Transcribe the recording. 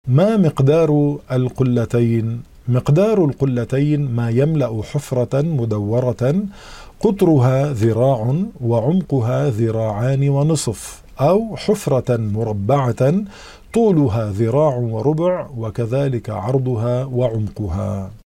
ما مقدار القلتين؟ مقدار القلتين ما يملأ حفرة مدورة قطرها ذراع وعمقها ذراعان ونصف، أو حفرة مربعة طولها ذراع وربع وكذلك عرضها وعمقها.